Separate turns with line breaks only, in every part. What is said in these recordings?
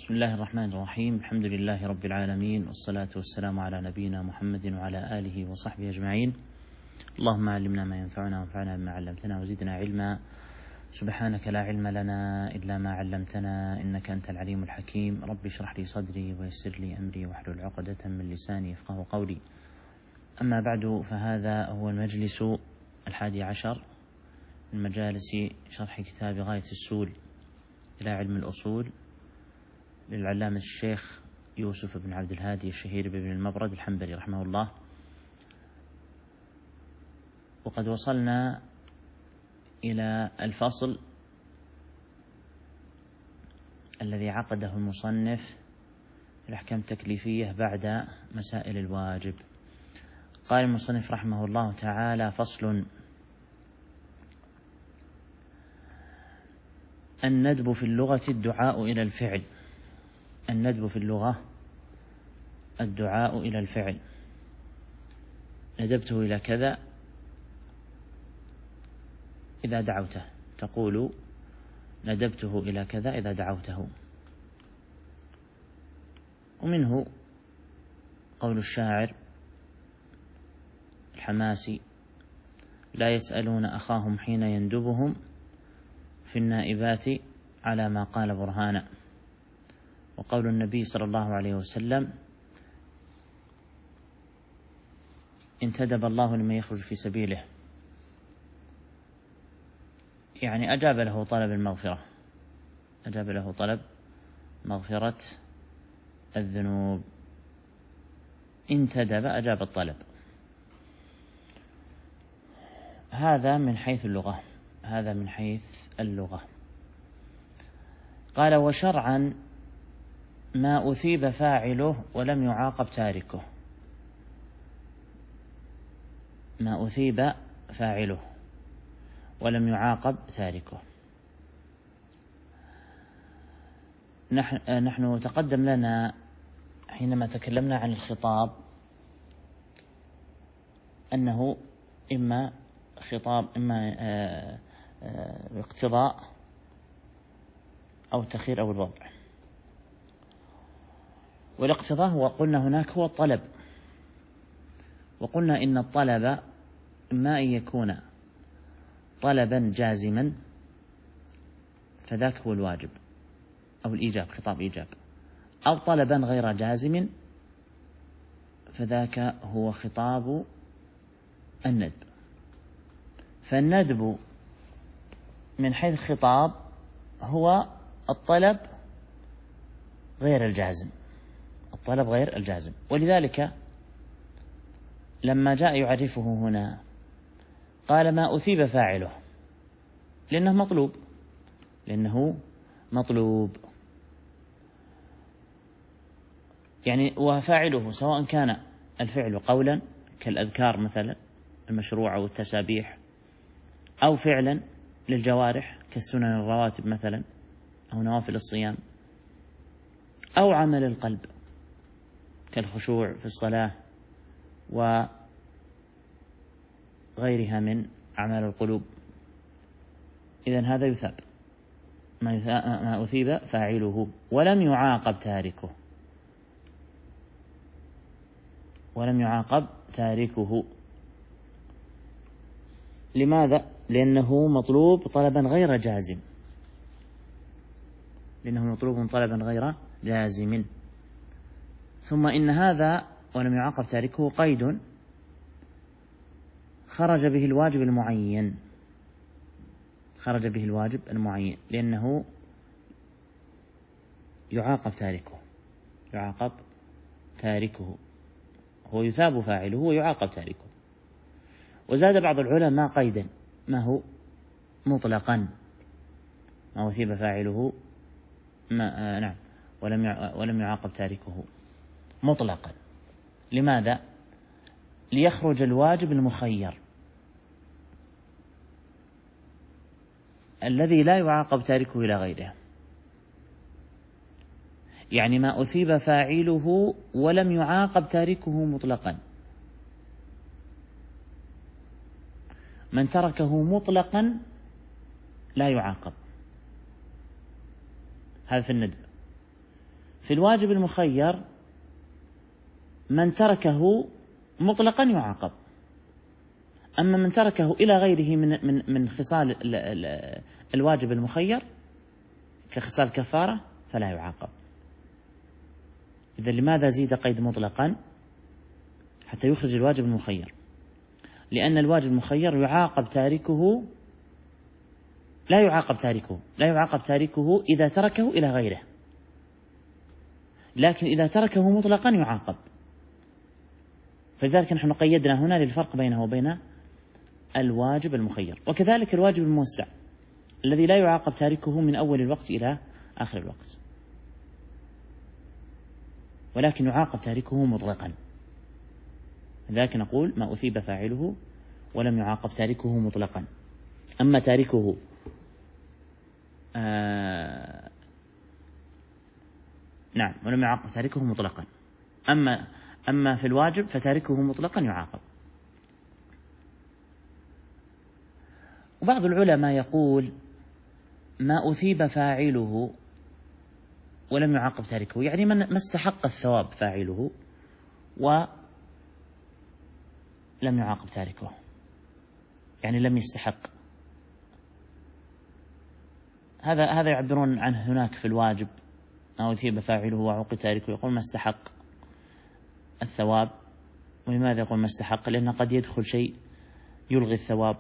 بسم الله الرحمن الرحيم. الحمد لله رب العالمين، والصلاة والسلام على نبينا محمد وعلى آله وصحبه أجمعين. اللهم علمنا ما ينفعنا وانفعنا بما علمتنا وزدنا علما. سبحانك لا علم لنا إلا ما علمتنا إنك أنت العليم الحكيم. رب اشرح لي صدري ويسر لي أمري واحلل عقدة من لساني يفقه قولي. أما بعد، فهذا هو المجلس 11 من مجالس شرح كتاب غاية السول إلى علم الأصول للعلامة الشيخ يوسف بن عبد الهادي الشهير بن المبرد الحنبلي رحمه الله. وقد وصلنا إلى الفصل الذي عقده المصنف الأحكام التكليفية بعد مسائل الواجب. قال المصنف رحمه الله تعالى: فصل: الندب في اللغة الدعاء إلى الفعل. الندب في اللغة الدعاء إلى الفعل. ندبته إلى كذا إذا دعوته، تقول ندبته إلى كذا إذا دعوته. ومنه قول الشاعر الحماسي: لا يسألون أخاهم حين يندبهم في النائبات على ما قال برهانا. وقول النبي صلى الله عليه وسلم: انتدب الله لمن يخرج في سبيله، يعني أجاب له طلب المغفرة، أجاب له طلب مغفرة الذنوب. انتدب أجاب الطلب. هذا من حيث اللغة، هذا من حيث اللغة. قال: وشرعا ما أثيب فاعله ولم يعاقب تاركه. ما أثيب فاعله ولم يعاقب تاركه. نحن تقدم لنا حينما تكلمنا عن الخطاب أنه إما خطاب، إما اقتضاء أو التخيير أو الوضع. والاقتضاء هو، قلنا هناك هو الطلب، وقلنا إن الطلب إما أن يكون طلبا جازما فذاك هو الواجب أو الإيجاب، خطاب إيجاب، أو طلبا غير جازم فذاك هو خطاب الندب. فالندب من حيث الخطاب هو الطلب غير الجازم، الطلب غير الجازم. ولذلك لما جاء يعرفه هنا قال: ما أثيب فاعله، لأنه مطلوب، لأنه مطلوب. يعني وفاعله سواء كان الفعل قولا كالأذكار مثلا المشروعة والتسابيح، أو فعلا للجوارح كالسنن الرواتب مثلا أو نوافل الصيام، أو عمل القلب كالخشوع في الصلاة وغيرها من أعمال القلوب. إذن هذا يثاب، ما أثيب فاعله ولم يعاقب تاركه، ولم يعاقب تاركه. لماذا؟ لأنه مطلوب طلبا غير جازم، لأنه مطلوب طلبا غير جازم. ثم إن هذا ولم يعاقب تاركه قيد خرج به الواجب المعين، خرج به الواجب المعين، لأنه يعاقب تاركه، يعاقب تاركه، هو يثاب فاعله ويعاقب تاركه. وزاد بعض العلماء قيدا، ما هو مطلقا، ما أثيب فاعله نعم ولم يعاقب تاركه مطلقا. لماذا؟ ليخرج الواجب المخير الذي لا يعاقب تاركه إلى غيره. يعني ما أثيب فاعله ولم يعاقب تاركه مطلقا. من تركه مطلقا لا يعاقب، هذا في الندب. في الواجب المخير من تركه مطلقا يعاقب، أما من تركه إلى غيره من خصال الواجب المخير كخصال كفارة فلا يعاقب. إذا لماذا زيد قيد مطلقا؟ حتى يخرج الواجب المخير، لأن الواجب المخير يعاقب تاركه، لا يعاقب تاركه إذا تركه إلى غيره، لكن إذا تركه مطلقا يعاقب. فلذلك نحن قيدنا هنا للفرق بينه وبين الواجب المخير. وكذلك الواجب الموسع الذي لا يعاقب تاركه من أول الوقت إلى آخر الوقت، ولكن يعاقب تاركه مطلقا. لذلك نقول ما أثيب فاعله ولم يعاقب تاركه مطلقا. أما تاركه نعم ولم يعاقب تاركه مطلقا، أما في الواجب فتاركه مطلقا يعاقب. وبعض العلماء يقول ما أثيب فاعله ولم يعاقب تاركه، يعني ما استحق الثواب فاعله ولم يعاقب تاركه، يعني لم يستحق. هذا يعبرون عنه هناك في الواجب ما أثيب فاعله وعوقب تاركه، يقول ما استحق الثواب. ولماذا يقول ما استحق؟ لأن قد يدخل شيء يلغي الثواب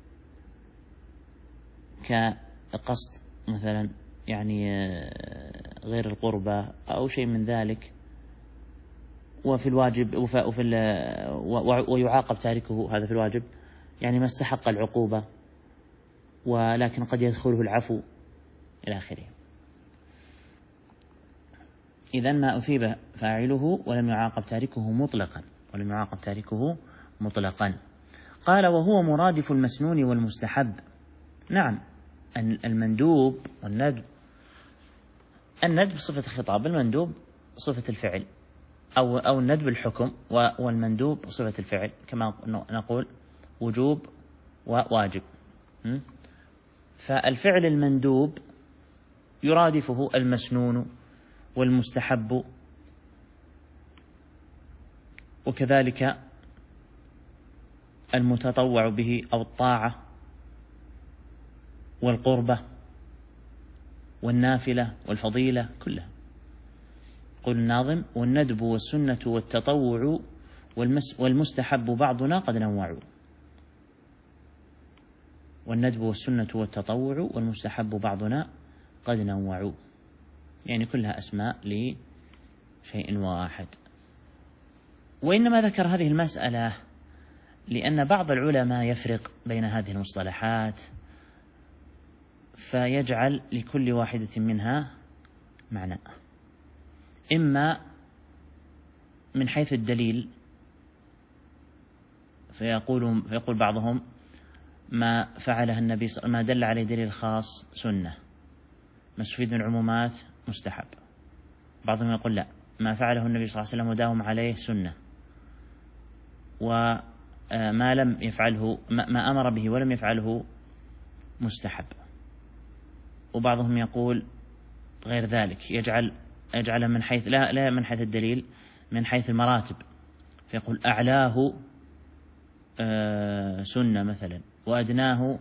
كقصد مثلا، يعني غير القربة أو شيء من ذلك، وفي الواجب ويعاقب تاركه هذا في الواجب، يعني ما استحق العقوبة ولكن قد يدخله العفو إلى آخره. إذن ما أثيب فاعله ولم يعاقب تاركه مطلقا. قال وهو مرادف المسنون والمستحب. نعم المندوب والندب، الندب صفة الخطاب، المندوب صفة الفعل، أو الندب الحكم، والمندوب صفة الفعل، كما نقول وجوب وواجب. فالفعل المندوب يرادفه المسنون والمستحب، وكذلك المتطوع به أو الطاعة والقربة والنافلة والفضيلة كلها. يقول الناظم والندب والسنة والتطوع والمستحب بعضنا قد نوعوا. والندب والسنة والتطوع والمستحب بعضنا قد نوعوا، يعني كلها أسماء لشيء واحد. وإنما ذكر هذه المسألة لأن بعض العلماء يفرق بين هذه المصطلحات، فيجعل لكل واحدة منها معنى، إما من حيث الدليل، فيقول بعضهم ما فعله النبي ما دل عليه دليل خاص سنة، ما استفيد من العمومات مستحب. بعضهم يقول لا، ما فعله النبي صلى الله عليه وسلم وداوم عليه سنة، وما لم يفعله ما أمر به ولم يفعله مستحب. وبعضهم يقول غير ذلك، يجعل من حيث لا من حيث الدليل، من حيث المراتب، فيقول أعلاه سنة مثلا وأدناه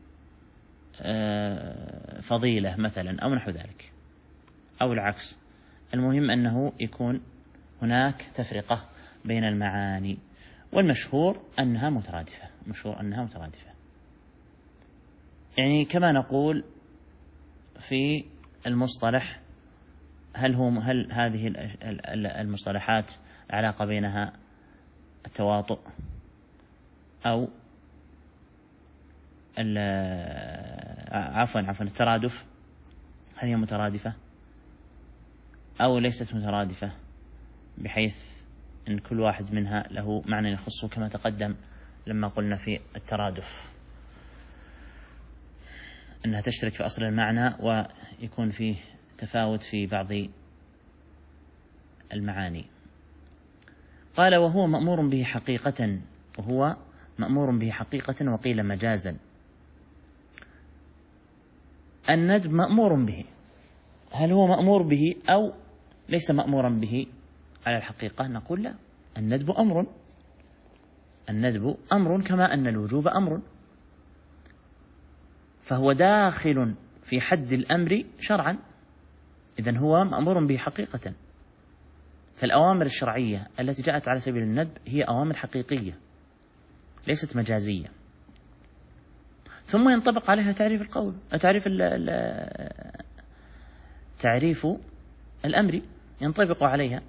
فضيلة مثلا أو نحو ذلك، أو العكس. المهم أنه يكون هناك تفرقة بين المعاني، والمشهور أنها مترادفة، يعني كما نقول في المصطلح، هل هذه المصطلحات العلاقة بينها التواطؤ أو عفوا الترادف، هل هي مترادفة أو ليست مترادفة، بحيث أن كل واحد منها له معنى يخصه، كما تقدم لما قلنا في الترادف أنها تشترك في أصل المعنى ويكون فيه تفاوت في بعض المعاني. قال وهو مأمور به حقيقة وقيل مجازا. الندب مأمور به، هل هو مأمور به أو ليس مأمورا به على الحقيقة، نقول لا، الندب أمر، الندب أمر كما أن الوجوب أمر، فهو داخل في حد الأمر شرعا، إذن هو مأمور به حقيقة. فالأوامر الشرعية التي جاءت على سبيل الندب هي أوامر حقيقية ليست مجازية. ثم ينطبق عليها تعريف القول، تعريف الأمر ينطبق عليها،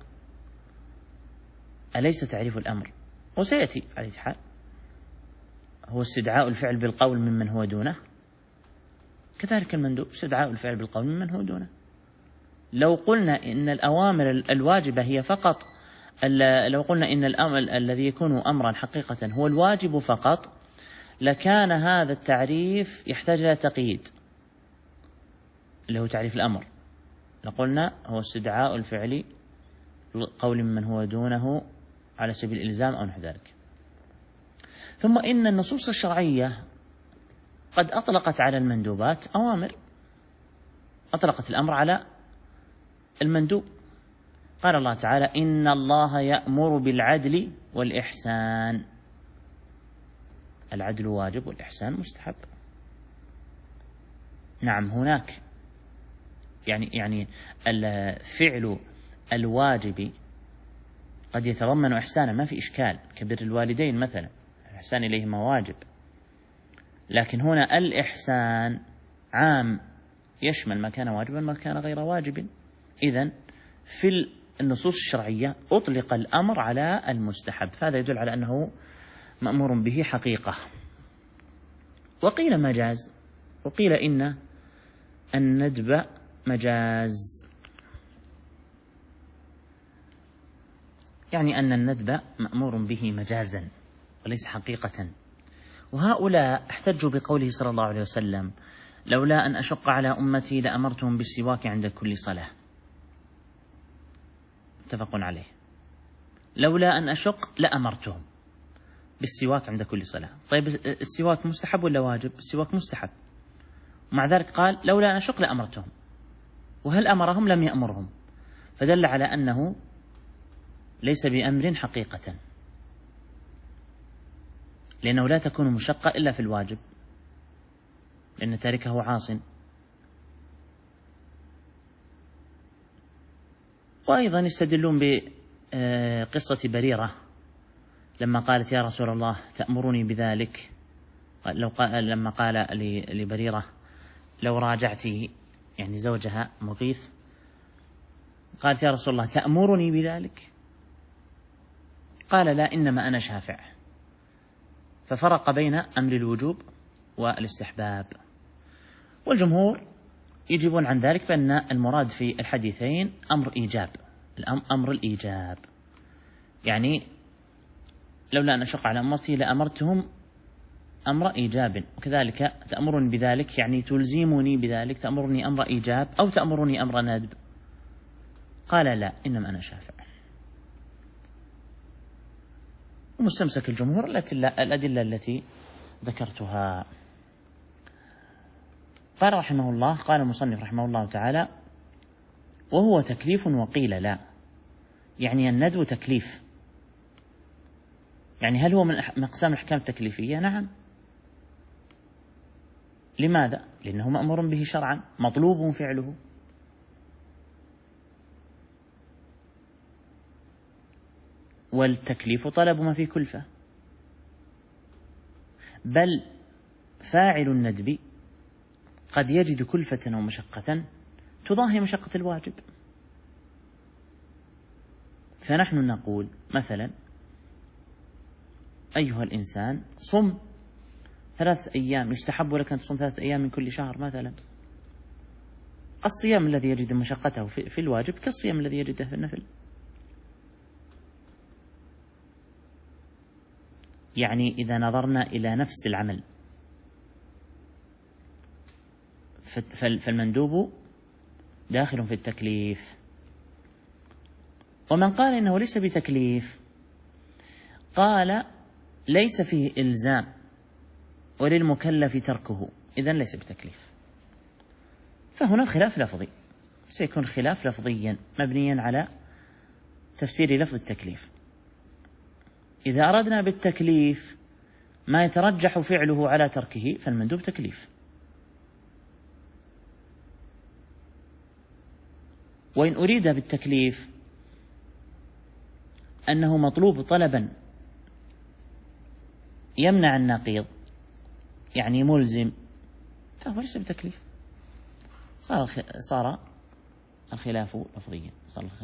أليس تعريف الأمر وسيأتي على حال هو استدعاء الفعل بالقول ممن هو دونه، كذلك المندوب استدعاء الفعل بالقول ممن هو دونه. لو قلنا إن الأوامر الواجبة هي فقط، لو قلنا إن الأمر الذي يكون أمرا حقيقة هو الواجب فقط، لكان هذا التعريف يحتاج إلى تقييد اللي هو تعريف الأمر، لقلنا هو استدعاء الفعل قول من هو دونه على سبيل الإلزام أو نحو ذلك. ثم إن النصوص الشرعية قد أطلقت على المندوبات أوامر، أطلقت الأمر على المندوب. قال الله تعالى: إن الله يأمر بالعدل والإحسان. العدل واجب والإحسان مستحب. نعم، هناك يعني الفعل الواجب قد يتضمن إحسانا، ما في إشكال، كبر الوالدين مثلا الإحسان إليهما واجب، لكن هنا الإحسان عام يشمل ما كان واجبا ما كان غير واجب. إذن في النصوص الشرعية أطلق الأمر على المستحب، فهذا يدل على أنه مأمور به حقيقة. وقيل مجاز، وقيل إن الندب مجاز، يعني أن الندب مأمور به مجازا وليس حقيقة. وهؤلاء احتجوا بقوله صلى الله عليه وسلم: لولا أن أشق على أمتي لأمرتهم بالسواك عند كل صلاة. متفق عليه. لولا أن أشق لأمرتهم بالسواك عند كل صلاة. طيب السواك مستحب ولا واجب؟ السواك مستحب، ومع ذلك قال لولا أن أشق لأمرتهم، وهل أمرهم؟ لم يأمرهم، فدل على أنه ليس بأمر حقيقة، لأنه لا تكون مشقة إلا في الواجب، لأن تاركه عاص. وأيضا يستدلون بقصة بريرة لما قالت: يا رسول الله تأمرني بذلك، لما قال لبريرة: لو راجعته، يعني زوجها مغيث، قالت: يا رسول الله تأمرني بذلك؟ قال: لا، إنما أنا شافع. ففرق بين أمر الوجوب والاستحباب. والجمهور يجيبون عن ذلك بأن المراد في الحديثين أمر إيجاب، أمر الإيجاب، يعني لولا أن أشق على أمتي لأمرتهم أمر إيجاب، وكذلك تأمرني بذلك يعني تلزمني بذلك، تأمرني أمر إيجاب أو تأمرني أمر ندب. قال: لا، إنما أنا شافع. ومستمسك الجمهور الأدلة التي ذكرتها. قال رحمه الله، قال المصنف رحمه الله تعالى: وهو تكليف وقيل لا، يعني الندب تكليف، يعني هل هو من أقسام الأحكام التكليفية؟ نعم. لماذا؟ لأنه مأمور به شرعا، مطلوب فعله. والتكليف طلب ما فيه كلفة، بل فاعل الندب قد يجد كلفة ومشقة تضاهي مشقة الواجب. فنحن نقول مثلا: أيها الإنسان صم 3 أيام، يستحب لك أن تصوم 3 أيام من كل شهر مثلا. الصيام الذي يجد مشقته في الواجب كالصيام الذي يجده في النفل. يعني إذا نظرنا إلى نفس العمل فالمندوب داخل في التكليف. ومن قال إنه ليس بتكليف قال: ليس فيه إلزام وللمكلف تركه، إذن ليس بتكليف. فهنا الخلاف لفظي، سيكون خلاف لفظيا مبنيا على تفسير لفظ التكليف. إذا أردنا بالتكليف ما يترجح فعله على تركه فالمندوب تكليف، وإن أريد بالتكليف أنه مطلوب طلبا يمنع النقيض يعني ملزم فهو ليس بتكليف، صار الخلاف لفظيا.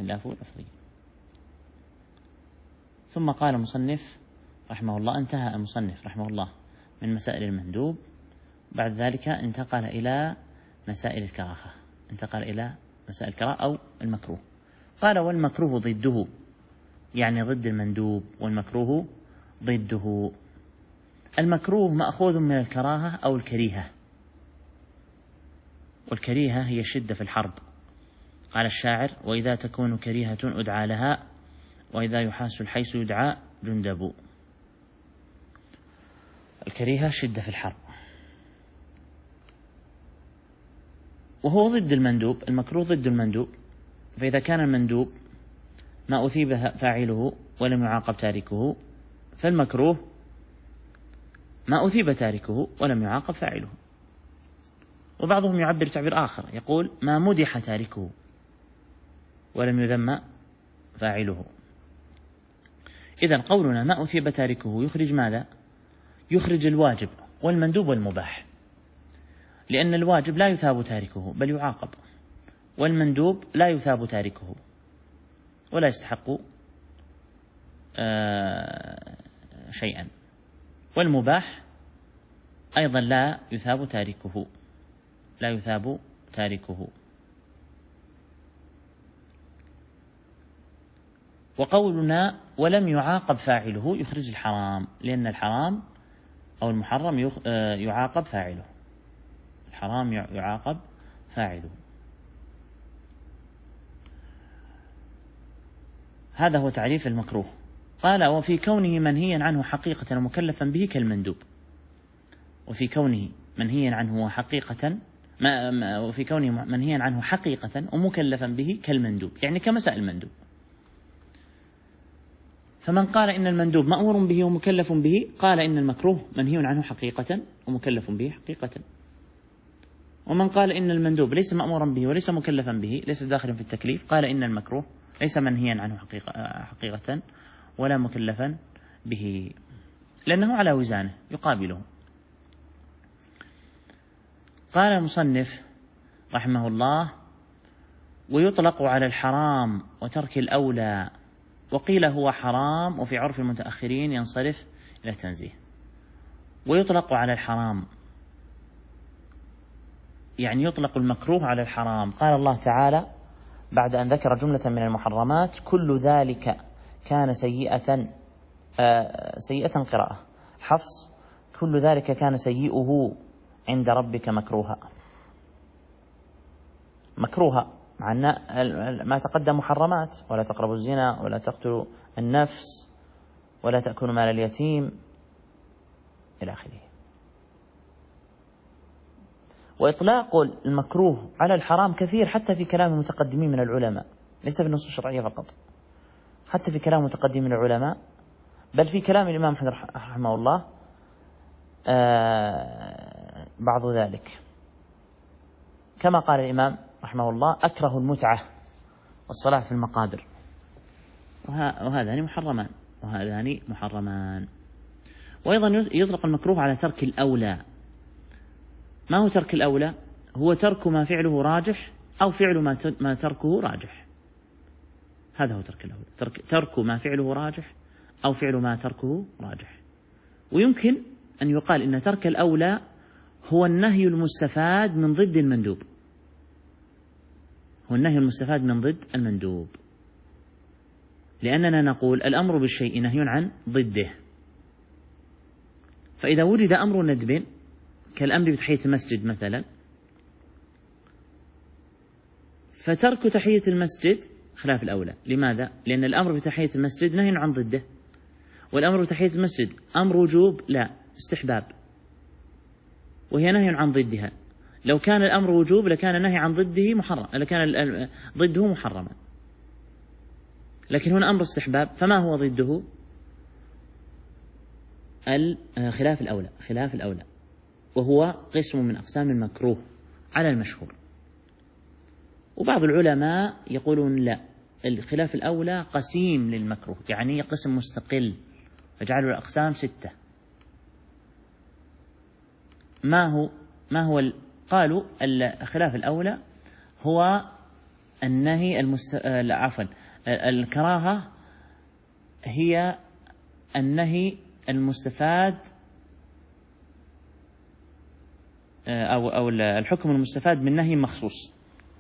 ثم قال المصنف رحمه الله، انتهى المصنف رحمه الله من مسائل المندوب، بعد ذلك انتقل إلى مسائل الكراهة، أو المكروه. قال والمكروه ضده، يعني ضد المندوب، والمكروه ضده. المكروه مأخوذ من الكراهة أو الكريهة، والكريهة هي الشدة في الحرب. قال الشاعر: وإذا تكون كريهة أدعى لها، وإذا يحاس الحيس يدعى جندب. الكريهة الشدة في الحرب، وهو ضد المندوب. المكروه ضد المندوب، فإذا كان المندوب ما أثيب فاعله ولم يعاقب تاركه، فالمكروه ما أثيب تاركه ولم يعاقب فاعله. وبعضهم يعبر تعبير آخر، يقول: ما مدح تاركه ولم يذم فاعله. إذن قولنا ما أثيب تاركه يخرج ماذا؟ يخرج الواجب والمندوب والمباح، لأن الواجب لا يثاب تاركه بل يعاقب، والمندوب لا يثاب تاركه ولا يستحق شيئا، والمباح أيضا لا يثاب تاركه. وقولنا ولم يعاقب فاعله يخرج الحرام، لأن الحرام أو المحرم يعاقب فاعله، الحرام يعاقب فاعله. هذا هو تعريف المكروه. قال: وفي كونه منهيا عنه حقيقة ومكلفا به كالمندوب. وفي كونه منهيا عنه حقيقة وفي كونه منهيا عنه حقيقة ومكلفا به كالمندوب، يعني كمسائل المندوب. فمن قال إن المندوب مأمور به ومكلف به قال إن المكروه منهي عنه حقيقة ومكلف به حقيقة. ومن قال إن المندوب ليس مأمورا به وليس مكلفا به، ليس داخلا في التكليف، قال إن المكروه ليس منهيا عنه حقيقة ولا مكلفا به، لأنه على وزانه يقابله. قال المصنف رحمه الله: ويطلق على الحرام وترك الأولى، وقيل هو حرام، وفي عرف المتأخرين ينصرف إلى التنزيه. ويطلق على الحرام يعني يطلق المكروه على الحرام. قال الله تعالى بعد أن ذكر جملة من المحرمات: كل ذلك كان سيئة قراءة حفص: كل ذلك كان سيئه عند ربك مكروها، مع أن ما تقدم محرمات: ولا تقربوا الزنا، ولا تقتلوا النفس، ولا تأكلوا مال اليتيم، إلى آخره. وإطلاق المكروه على الحرام كثير حتى في كلام المتقدمين من العلماء، ليس بالنصوص الشرعية فقط، حتى في كلام المتقدمين من العلماء، بل في كلام الإمام أحمد رحمه الله بعض ذلك، كما قال الإمام رحمه الله: أكره المتعة والصلاة في المقابر، وهذان محرمان. وأيضا يطلق المكروه على ترك الأولى. ما هو ترك الأولى؟ هو ترك ما فعله راجح أو فعل ما تركه راجح. هذا هو ترك الأولى، ترك ما فعله راجح أو فعل ما تركه راجح. ويمكن أن يقال إن ترك الأولى هو النهي المستفاد من ضد المندوب، لأننا نقول الأمر بالشيء نهي عن ضده. فإذا وجد أمر ندب كالأمر بتحية المسجد مثلا، فترك تحية المسجد خلاف الأولى. لماذا؟ لأن الأمر بتحية المسجد نهي عن ضده، والأمر بتحية المسجد أمر وجوب لا استحباب، وهي نهي عن ضدها، لو كان الأمر وجوب لكان النهي عن ضده محرم، لكان ضده محرما، لكن هنا أمر استحباب، فما هو ضده؟ خلاف الأولى، خلاف الأولى، وهو قسم من أقسام المكروه على المشهور. وبعض العلماء يقولون لا، الخلاف الأولى قسيم للمكروه، يعني قسم مستقل، فجعلوا الأقسام 6. ما هو قالوا الخلاف الأولى هو النهي الكراهة هي النهي المستفاد أو الحكم المستفاد من نهي مخصوص.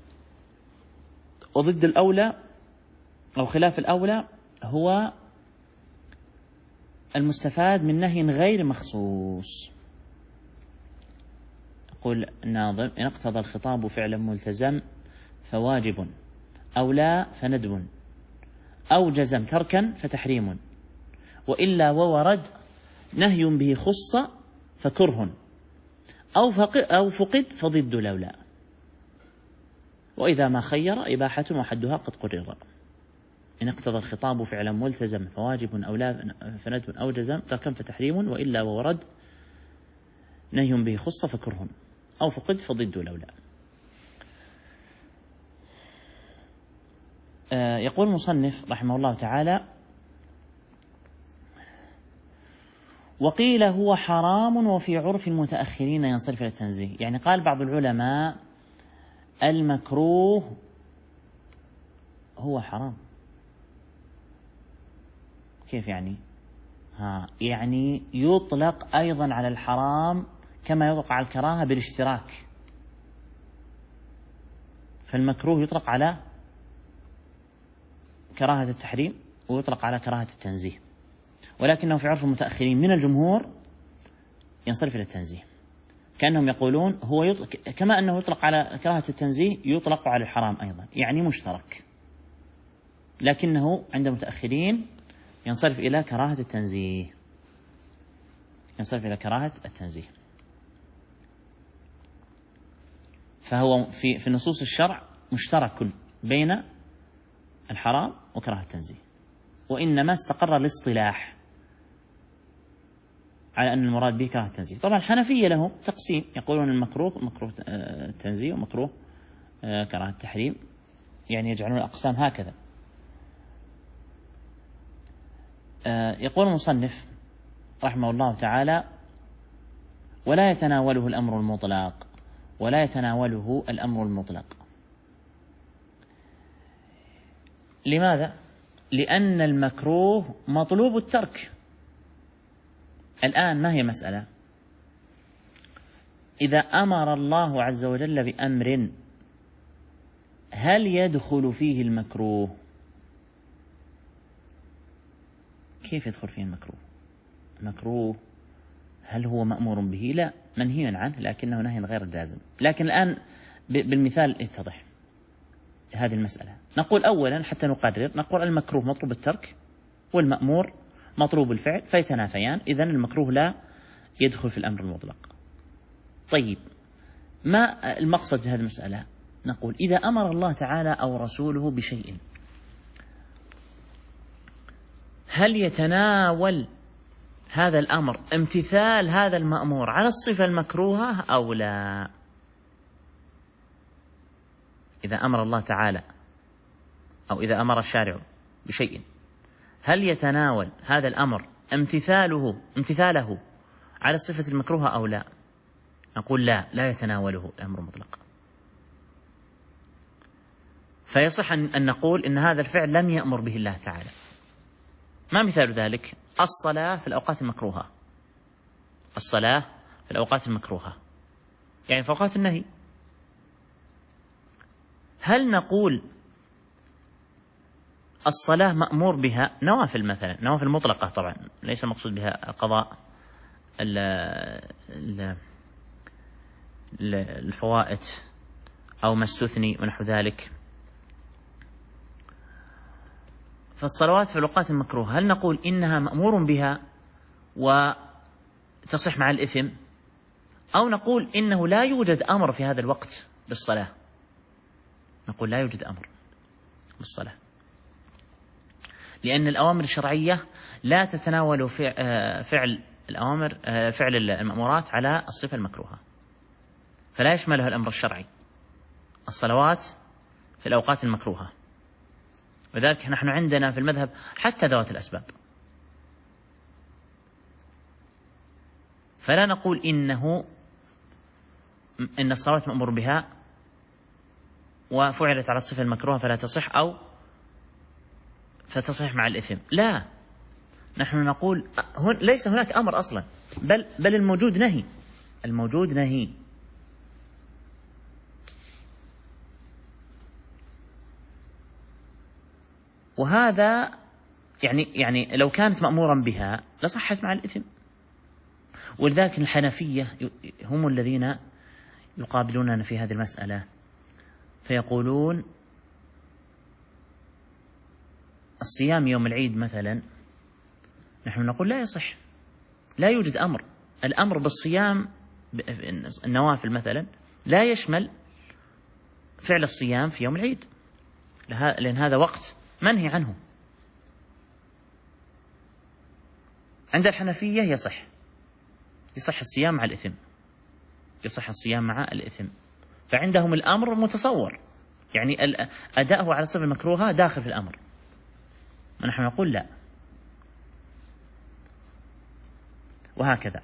وضد الأولى أو خلاف الأولى هو المستفاد من نهي غير مخصوص. يقول الناظم: إن اقتضى الخطاب فعلا ملتزم فواجب، أو لا فندب، أو جزم تركا فتحريم، وإلا وورد نهي به خص فكره، أو فقد فضد لولا، وإذا ما خير إباحة وحدها قد قرر. إن اقتضى الخطاب فعلا ملتزم فواجب، أو لا فندب، أو جزم تركا فتحريم، وإلا وورد نهي به خص فكره، أو فقد فضد لولا. يقول المصنف رحمه الله تعالى: وقيل هو حرام وفي عرف المتأخرين ينصرف إلى التنزيه. يعني قال بعض العلماء المكروه هو حرام. كيف يعني؟ يعني يطلق أيضا على الحرام كما يطلق على الكراهة بالاشتراك، فالمكروه يطلق على كراهة التحريم ويطلق على كراهة التنزيه، ولكنه في عرف المتأخرين من الجمهور ينصرف إلى التنزيه، كأنهم يقولون هو كما أنه يطلق على كراهة التنزيه يطلق على الحرام أيضا، يعني مشترك، لكنه عند المتأخرين ينصرف إلى كراهة التنزيه، ينصرف إلى كراهة التنزيه. فهو في نصوص الشرع مشترك بين الحرام وكراهة التنزيه، وإنما استقر الاصطلاح على أن المراد به كراهة التنزيه. طبعا الحنفية لهم تقسيم، يقولون المكروه مكروه التنزيه ومكروه كراهة التحريم، يعني يجعلون الأقسام هكذا. يقول المصنف رحمه الله تعالى: ولا يتناوله الأمر المطلق، ولا يتناوله الأمر المطلق. لماذا؟ لأن المكروه مطلوب الترك. الآن ما هي مسألة؟ إذا أمر الله عز وجل بأمر هل يدخل فيه المكروه؟ كيف يدخل فيه المكروه؟ المكروه هل هو مأمور به؟ لا، منهي عنه، لكنه نهي غير جازم. لكن الآن بالمثال يتضح هذه المسألة. نقول أولا حتى نقرر، نقول المكروه مطلوب الترك والمأمور مطلوب الفعل فيتنافيان، إذن المكروه لا يدخل في الأمر المطلق. طيب، ما المقصد بهذه المسألة؟ نقول إذا أمر الله تعالى أو رسوله بشيء هل يتناول هذا الأمر امتثال هذا المأمور على الصفة المكروهة أو لا؟ إذا أمر الله تعالى أو إذا أمر الشارع بشيء هل يتناول هذا الأمر امتثاله على الصفة المكروهة أو لا؟ نقول لا يتناوله الأمر مطلق. فيصح أن نقول إن هذا الفعل لم يأمر به الله تعالى. ما مثال ذلك؟ الصلاة في الأوقات المكروهة، الصلاة في الأوقات المكروهة يعني في أوقات النهي. هل نقول الصلاة مأمور بها نوافل مثلا، نوافل مطلقة طبعا ليس المقصود بها قضاء الفوائت أو ما استثني ونحو ذلك، فالصلوات في الأوقات المكروهة هل نقول إنها مأمور بها وتصح مع الإثم، أو نقول إنه لا يوجد أمر في هذا الوقت بالصلاة، نقول لا يوجد أمر بالصلاة، لأن الأوامر الشرعية لا تتناول فعل الأوامر فعل المأمورات على الصفة المكروهة، فلا يشملها الأمر الشرعي الصلوات في الأوقات المكروهة. وذلك نحن عندنا في المذهب حتى ذوات الأسباب، فلا نقول إن الصلاة مأمور بها وفعلت على الصفة المكروهة فلا تصح أو فتصح مع الإثم، لا، نحن نقول ليس هناك أمر أصلا، بل الموجود نهي، الموجود نهي. وهذا يعني لو كانت مأمورا بها لصحت مع الإثم. ولذلك الحنفية هم الذين يقابلوننا في هذه المسألة، فيقولون الصيام يوم العيد مثلا، نحن نقول لا يصح، لا يوجد أمر، الأمر بالصيام النوافل مثلا لا يشمل فعل الصيام في يوم العيد، لأن هذا وقت منهي عنه. عند الحنفية يصح الصيام مع الإثم، يصح الصيام مع الإثم، فعندهم الأمر متصور، يعني أداؤه على الصفة المكروهة داخل في الأمر، ونحن نقول لا. وهكذا.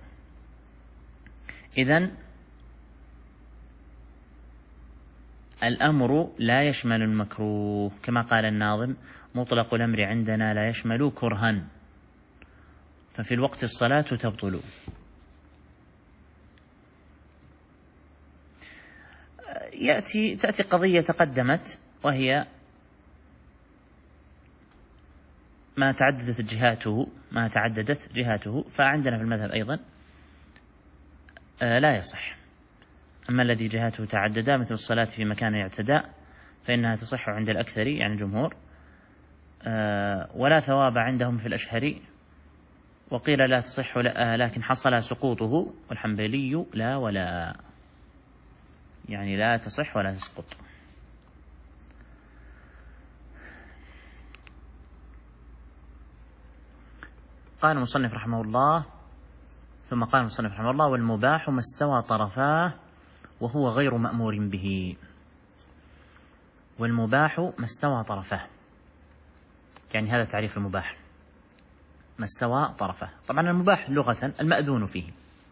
إذن الأمر لا يشمل المكروه، كما قال الناظم: مطلق الأمر عندنا لا يشمل كرها، ففي الوقت الصلاة تبطل. تأتي قضية تقدمت، وهي ما تعددت جهاته، فعندنا في المذهب أيضا لا يصح. أما الذي جهاته تعددا مثل الصلاة في مكان يعتدى فإنها تصح عند الأكثر يعني الجمهور، ولا ثواب عندهم في الأشهر، وقيل لا تصح لكن حصل سقوطه، والحنبلي لا ولا، يعني لا تصح ولا تسقط. قال المصنف رحمه الله: ثم قال المصنف رحمه الله: والمباح ما استوى طرفاه وهو غير مأمور به. والمباح ما استوى طرفاه، يعني هذا تعريف المباح، ما استوى طرفاه. طبعا المباح لغة المأذون فيه،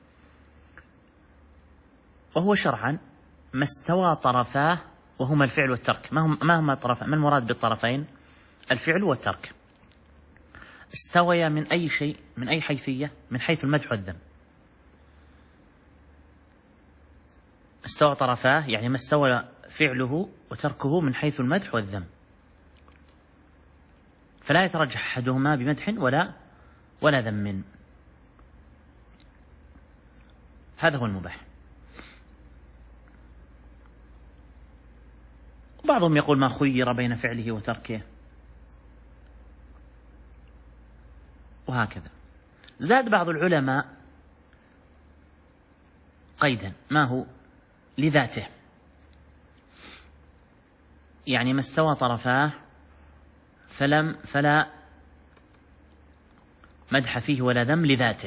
وهو شرعا ما استوى طرفاه وهما الفعل والترك. ما هما الطرفان؟ ما المراد بالطرفين؟ الفعل والترك. استوي من أي شيء، من أي حيثية؟ من حيث المدح والذم. استوى طرفاه يعني ما استوى فعله وتركه من حيث المدح والذم، فلا يترجح أحدهما بمدح ولا ذم. هذا هو المباح. بعضهم يقول ما خير بين فعله وتركه، وهكذا. زاد بعض العلماء قيدا، ما هو؟ لذاته، يعني ما استوى طرفاه فلا مدح فيه ولا ذم لذاته.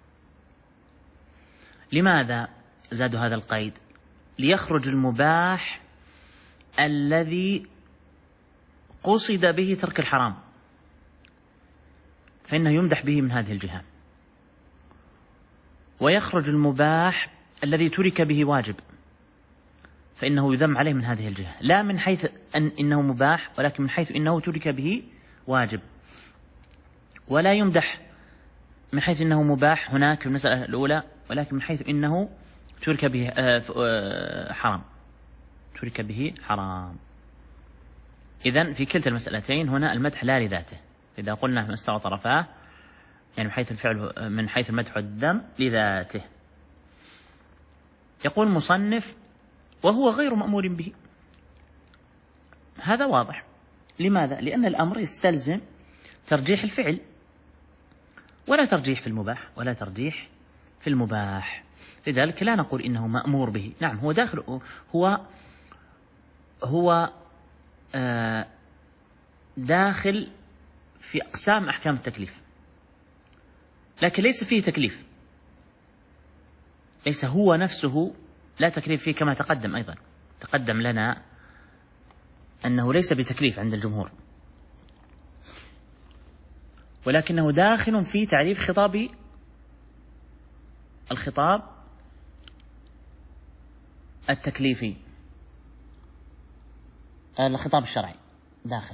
لماذا زادوا هذا القيد؟ ليخرج المباح الذي قصد به ترك الحرام، فإنه يمدح به من هذه الجهة، ويخرج المباح الذي ترك به واجب، فإنه يذم عليه من هذه الجهة، لا من حيث إنه مباح، ولكن من حيث إنه ترك به واجب. ولا يمدح من حيث إنه مباح هناك في المسألة الأولى، ولكن من حيث إنه ترك به حرام، ترك به حرام. إذن في كلتا المسألتين هنا المدح لا لذاته. إذا قلنا ما استوى طرفاه يعني من حيث الفعل، من حيث المدح والذم لذاته. يقول المصنف: وهو غير مأمور به. هذا واضح. لماذا؟ لأن الأمر يستلزم ترجيح الفعل، ولا ترجيح في المباح ولا ترجيح في المباح، لذلك لا نقول إنه مأمور به. نعم هو داخل، هو داخل في أقسام أحكام التكليف، لكن ليس فيه تكليف، ليس هو نفسه لا تكليف فيه، كما تقدم أيضا، تقدم لنا أنه ليس بتكليف عند الجمهور، ولكنه داخل في تعريف الخطاب التكليفي، الخطاب الشرعي داخل.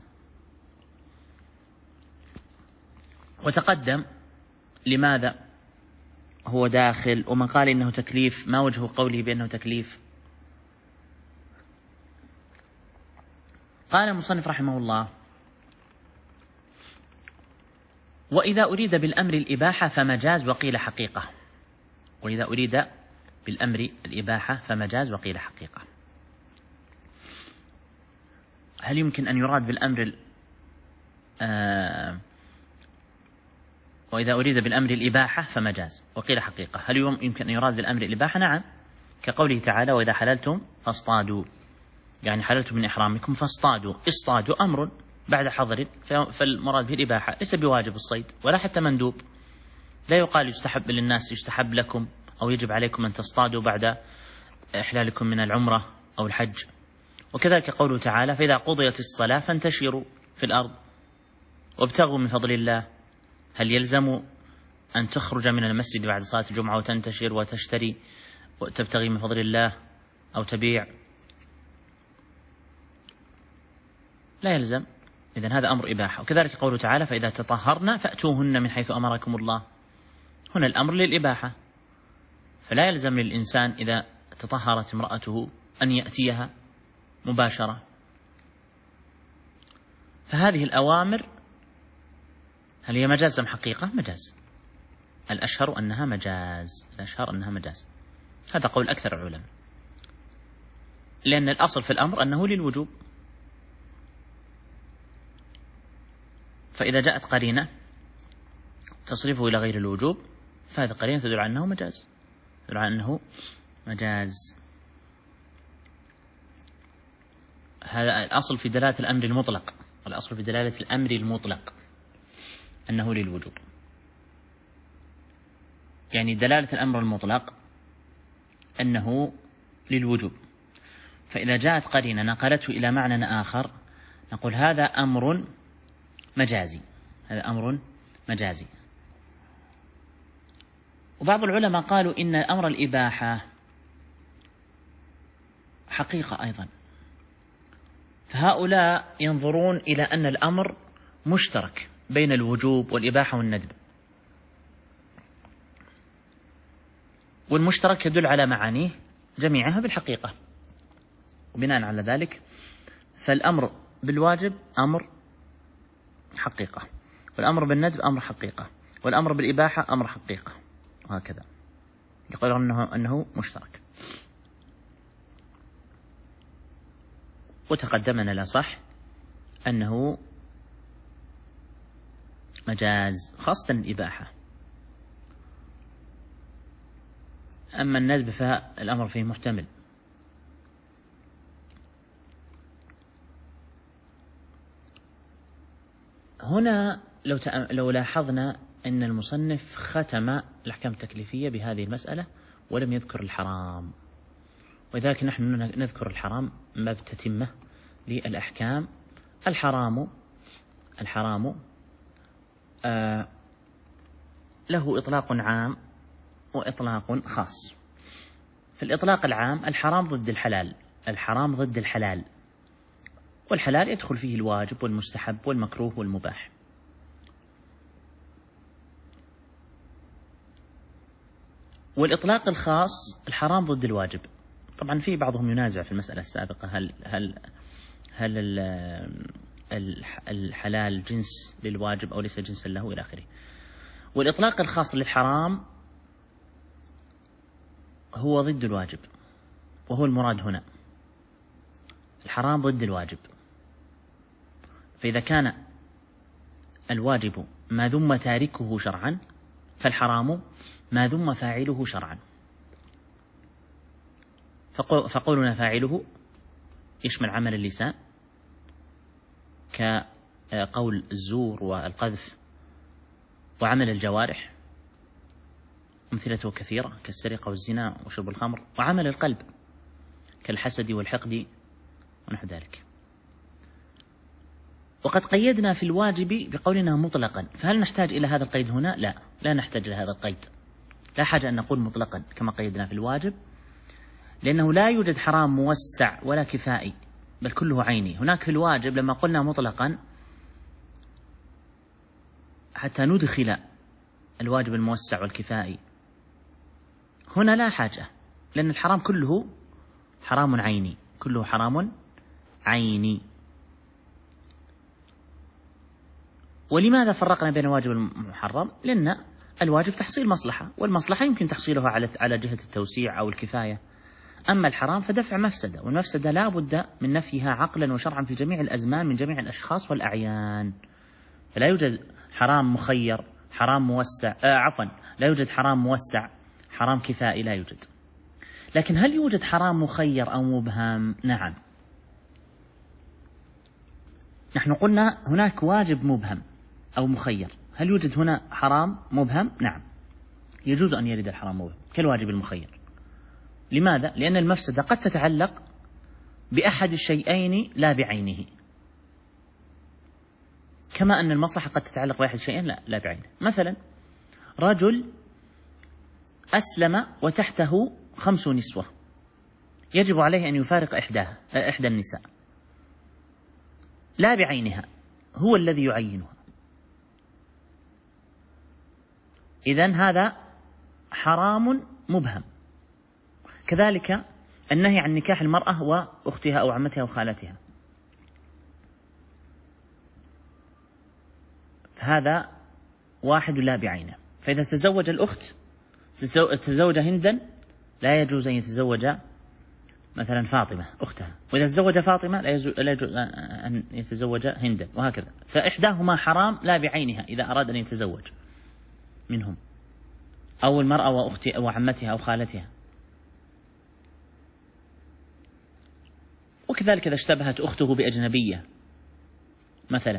وتقدم لماذا هو داخل، ومن قال إنه تكليف ما وجه قوله بأنه تكليف. قال المصنف رحمه الله: وإذا أريد بالأمر الإباحة فمجاز وقيل حقيقة. وإذا أريد بالأمر الإباحة فمجاز وقيل حقيقة. هل يمكن أن يراد بالأمر وإذا أريد بالأمر الإباحة فمجاز وقيل حقيقة، هل يمكن أن يراد بالأمر الإباحة؟ نعم، كقوله تعالى: وإذا حللتم فاصطادوا، يعني حللتم من إحرامكم فاصطادوا. اصطادوا أمر بعد حظر، فالمراد به الإباحة، ليس بواجب الصيد ولا حتى مندوب. لا يقال يستحب للناس، يستحب لكم أو يجب عليكم أن تصطادوا بعد إحلالكم من العمرة أو الحج. وكذلك قوله تعالى: فإذا قضيت الصلاة فانتشروا في الأرض وابتغوا من فضل الله. هل يلزم أن تخرج من المسجد بعد صلاة الجمعة وتنتشر وتشتري وتبتغي من فضل الله أو تبيع؟ لا يلزم. إذن هذا أمر إباحة. وكذلك قوله تعالى: فإذا تطهرنا فأتوهن من حيث أمركم الله. هنا الأمر للإباحة، فلا يلزم للإنسان إذا تطهرت امرأته أن يأتيها مباشرة. فهذه الأوامر هل هي مجاز أم حقيقة؟ مجاز. الأشهر أنها مجاز، الأشهر أنها مجاز. هذا قول أكثر العلماء، لأن الأصل في الأمر أنه للوجوب، فإذا جاءت قرينة تصرفه إلى غير الوجوب فهذه قرينة تدل على أنه مجاز، تدل على أنه مجاز. هذا الأصل في دلالة الأمر المطلق، والأصل في دلالة الأمر المطلق أنه للوجوب، يعني دلالة الأمر المطلق أنه للوجوب. فإذا جاءت قرينة نقلته إلى معنى آخر نقول هذا أمر مجازي، هذا أمر مجازي. وبعض العلماء قالوا إن أمر الإباحة حقيقة أيضا، فهؤلاء ينظرون إلى أن الأمر مشترك بين الوجوب والإباحة والندب، والمشترك يدل على معانيه جميعها بالحقيقة، وبناء على ذلك فالأمر بالواجب أمر حقيقة، والأمر بالندب أمر حقيقة، والأمر بالإباحة أمر حقيقة، وهكذا يقولون أنه مشترك. وتقدمنا الأصح أنه مجاز خاصة الإباحة. أما الندب فالأمر فيه محتمل. هنا لو لاحظنا أن المصنف ختم الأحكام التكليفية بهذه المسألة ولم يذكر الحرام، ولذلك نحن نذكر الحرام باب تتمة للأحكام. الحرام له إطلاق عام وإطلاق خاص. في الإطلاق العام الحرام ضد الحلال، الحرام ضد الحلال، والحلال يدخل فيه الواجب والمستحب والمكروه والمباح. والإطلاق الخاص الحرام ضد الواجب. طبعا في بعضهم ينازع في المسألة السابقة هل الحلال جنس للواجب أو ليس جنسا له إلى آخره. والإطلاق الخاص للحرام هو ضد الواجب، وهو المراد هنا، الحرام ضد الواجب. فإذا كان الواجب ما ذم تاركه شرعا فالحرام ما ذم فاعله شرعا، فقولنا فاعله يشمل عمل اللسان كقول الزور والقذف، وعمل الجوارح أمثلته كثيرة كالسرقة والزنا وشرب الخمر، وعمل القلب كالحسد والحقد ونحو ذلك. وقد قيدنا في الواجب بقولنا مطلقا، فهل نحتاج إلى هذا القيد هنا؟ لا نحتاج إلى هذا القيد، لا حاجة أن نقول مطلقا كما قيدنا في الواجب، لأنه لا يوجد حرام موسع ولا كفائي، بل كله عيني. هناك في الواجب لما قلنا مطلقا حتى ندخل الواجب الموسع والكفائي، هنا لا حاجة، لأن الحرام كله حرام عيني، كله حرام عيني. ولماذا فرقنا بين الواجب والمحرم؟ لأن الواجب تحصيل مصلحة، والمصلحة يمكن تحصيلها على جهة التوسيع أو الكفاية، أما الحرام فدفع مفسدة، والمفسدة لا بد من نفيها عقلا وشرعا في جميع الأزمان من جميع الأشخاص والأعيان. فلا يوجد حرام مخير، حرام موسع، لا يوجد حرام موسع، حرام كفائي لا يوجد. لكن هل يوجد حرام مخير أو مبهم؟ نعم. نحن قلنا هناك واجب مبهم أو مخير، هل يوجد هنا حرام مبهم؟ نعم، يجوز أن يرد الحرام مبهم كالواجب المخير. لماذا؟ لأن المفسدة قد تتعلق بأحد الشيئين لا بعينه، كما أن المصلحة قد تتعلق بأحد الشيئين لا بعينه. مثلا رجل أسلم وتحته 5 نسوة، يجب عليه أن يفارق إحدى النساء لا بعينها، هو الذي يعينها، إذن هذا حرام مبهم. كذلك النهي عن نكاح المرأة وأختها أو عمتها وخالتها، فهذا واحد لا بعينه. فإذا تزوج الأخت، تزوج هندا، لا يجوز أن يتزوج مثلا فاطمة أختها، وإذا تزوج فاطمة لا يجوز أن يتزوج هندا، وهكذا. فإحداهما حرام لا بعينها إذا أراد أن يتزوج منهم، أو المرأة وأختها وعمتها أو خالتها. وكذلك إذا اشتبهت أخته بأجنبية مثلا،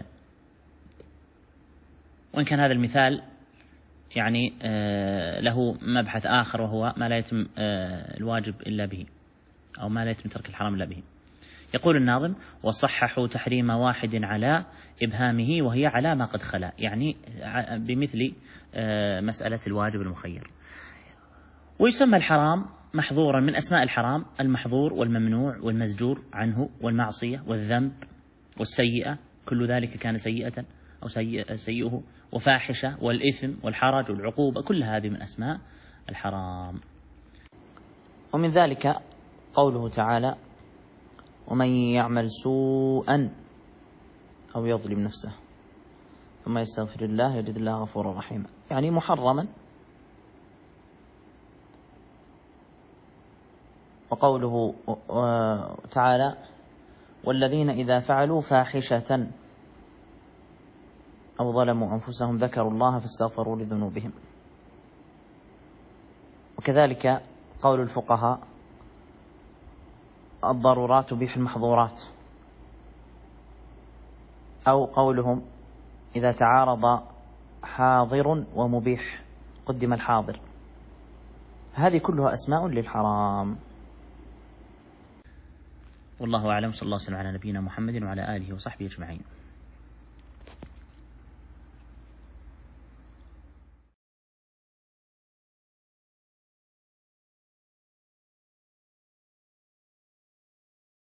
وإن كان هذا المثال يعني له مبحث آخر، وهو ما لا يتم الواجب إلا به، أو ما لا يتم ترك الحرام إلا به. يقول الناظم: وصححوا تحريم واحد على إبهامه وهي على ما قد خلا، يعني بمثل مسألة الواجب المخير. ويسمى الحرام محظورا، من أسماء الحرام المحظور والممنوع والمزجور عنه والمعصية والذنب والسيئة، كل ذلك كان سيئة أو سيئه، وفاحشة والإثم والحرج والعقوبة، كل هذه من أسماء الحرام. ومن ذلك قوله تعالى: ومن يعمل سوءا أو يظلم نفسه ثم يستغفر الله يجد الله غفورا رحيما، يعني محرما. وقوله تعالى: والذين إذا فعلوا فاحشة أو ظلموا أنفسهم ذكروا الله فاستغفروا لذنوبهم. وكذلك قول الفقهاء: الضرورات تبيح المحظورات، أو قولهم: إذا تعارض حاضر ومبيح قدم الحاضر. هذه كلها أسماء للحرام. والله أعلم، صلى الله وسلم على نبينا محمد وعلى آله وصحبه أجمعين.